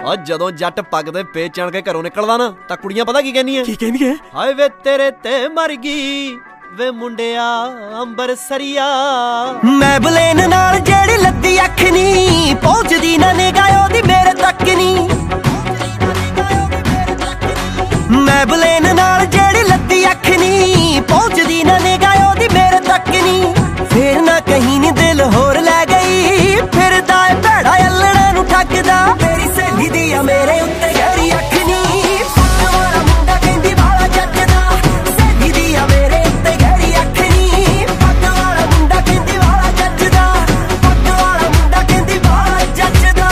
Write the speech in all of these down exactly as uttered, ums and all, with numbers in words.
और जदों जट पग दे पेच चढ़ के घरों निकलदा ना तां कुड़ियां पता की कहनी है की कहनी है हाय वे तेरे ते मर गई वे मुंडिया अंबर सरिया मैं बलेन नाल जेड़ी लद्दी अख नी पहुंचदी ना निगाह ओदी मेरे तक नी मैं बलेन नाल जेड़ी लद्दी अख नी पहुंचदी ना निगाह ओदी मेरे तक नी फिर ना कहीं नी दिल होर लै गई फिरदा ए भैड़ा अल्लड़ा नू ठगदा तेरी सहेली दी आ मेरे उत्ते गहरी अख नी फुट वाला मुंडा कहंदी वाला जचदा सहेली दी आ मेरे उत्ते गहरी अख नी पग वाला मुंडा कहंदी वाला जचदा पग वाला मुंडा कहंदी वाला जचदा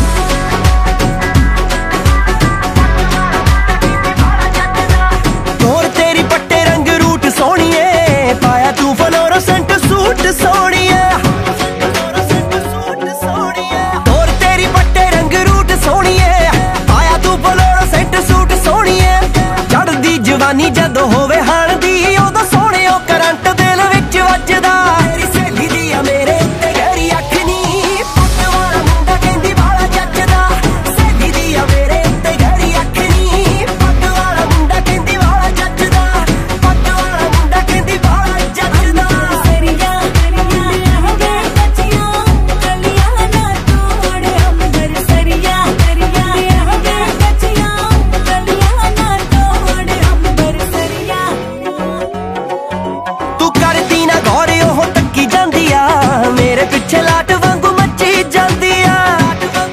तोर तेरी पट्टे रंग रूट सोहणीए पाया तू फ्लोरोसेंट सूट सोहणीए तोर तेरी पट्टे रंग रूट सोहणीए पाया तू फ्लोरोसेंट सूट सोहणीए चढ़दी जवानी जदों होवे हाण दी उदों सोहणियो करंट दिल विच वजदा तेरी सहेली दी आ मेरे उत्ते गहरी अख नी फुट वाला मुंडा कहंदी वाला जचदा सहेली दी आ मेरे उत्ते गहरी अख नी पग वाला मुंडा कहंदी वाला जचदा पग वाला मुंडा कहंदी वाला जचदा सरिया सरिया होगे बच्चियां गलियां ना तोड़ अंबर सरिया सरिया होगे बच्चियां गलियां ना तोड़ अंबर सरिया तू करदी ना गौर ओह तक्की जांदी आ मेरे पिछे लाट वांगू मच्ची जांदी आ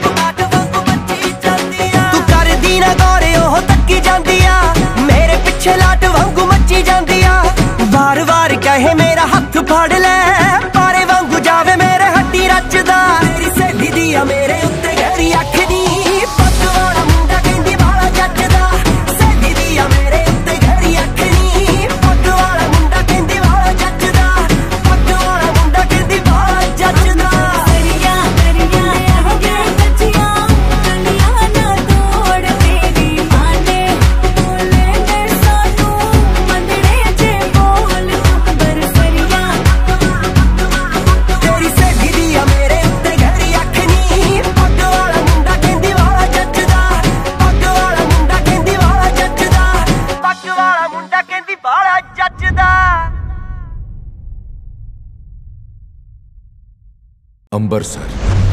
तू करदी ना गौर ओह तक्की जांदी आ मेरे पिछे लाट वांगू मच्ची जांदी आ वार वार कहे मेरा हथ फड़ ले पारे वांगू जावे मेरे हड्डी रचदा तेरी सहेली दी आ मेरे उत्ते गहरी अख नी पग वाला मुंडा कहंदी वाला जचदा सहेली दी आ मेरे उत्ते गहरी अख नी पग वाला मुंडा कहंदी वाला जचदा पग वाला मुंडा कहंदी वाला जचदा सरिया सरिया होगे बच्चियां गलियां ना तोड़ तेरी माने बोले ने सानू मंदड़े च बोल अंबर सरिया तेरी सहेली दी आ मेरे उत्ते गहरी अख नी पग वाला मुंडा कहंदी वाला जचदा पग वाला मुंडा कहंदी वाला जचदा पग वाला मुंडा कहंदी वाला जचदा ਅੰਬਰਸਰ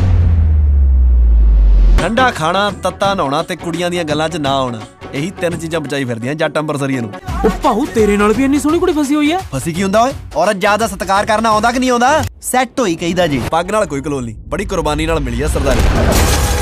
ठंडा खाना तत्ता नहाउणा ते कुड़ियां ਦੀਆਂ ਗੱਲਾਂ 'ਚ ਨਾ ਆਉਣਾ ਇਹੀ ਤਿੰਨ ਚੀਜ਼ਾਂ ਬਚਾਈ ਫਿਰਦੀਆਂ ਜੱਟ ਅੰਬਰਸਰੀਏ ਨੂੰ ਉਹ ਭਾਊ ਤੇਰੇ ਨਾਲ ਵੀ ਇੰਨੀ ਸੋਹਣੀ ਕੁੜੀ ਫਸੀ ਹੋਈ ਆ ਫਸੀ ਕੀ ਹੁੰਦਾ ਓਏ ਔਰਤ ਜਾਤ ਦਾ ਸਤਿਕਾਰ ਕਰਨਾ ਆਉਂਦਾ ਕਿ ਨਹੀਂ ਆਉਂਦਾ ਸੈੱਟ ਹੋਈ ਕਹੀਦਾ ਜੀ ਪੱਗ ਨਾਲ ਕੋਈ ਕਲੋਲ ਨਹੀਂ ਬੜੀ ਕੁਰਬਾਨੀ ਨਾਲ ਮਿਲੀ ਆ ਸਰਦਾਰੀ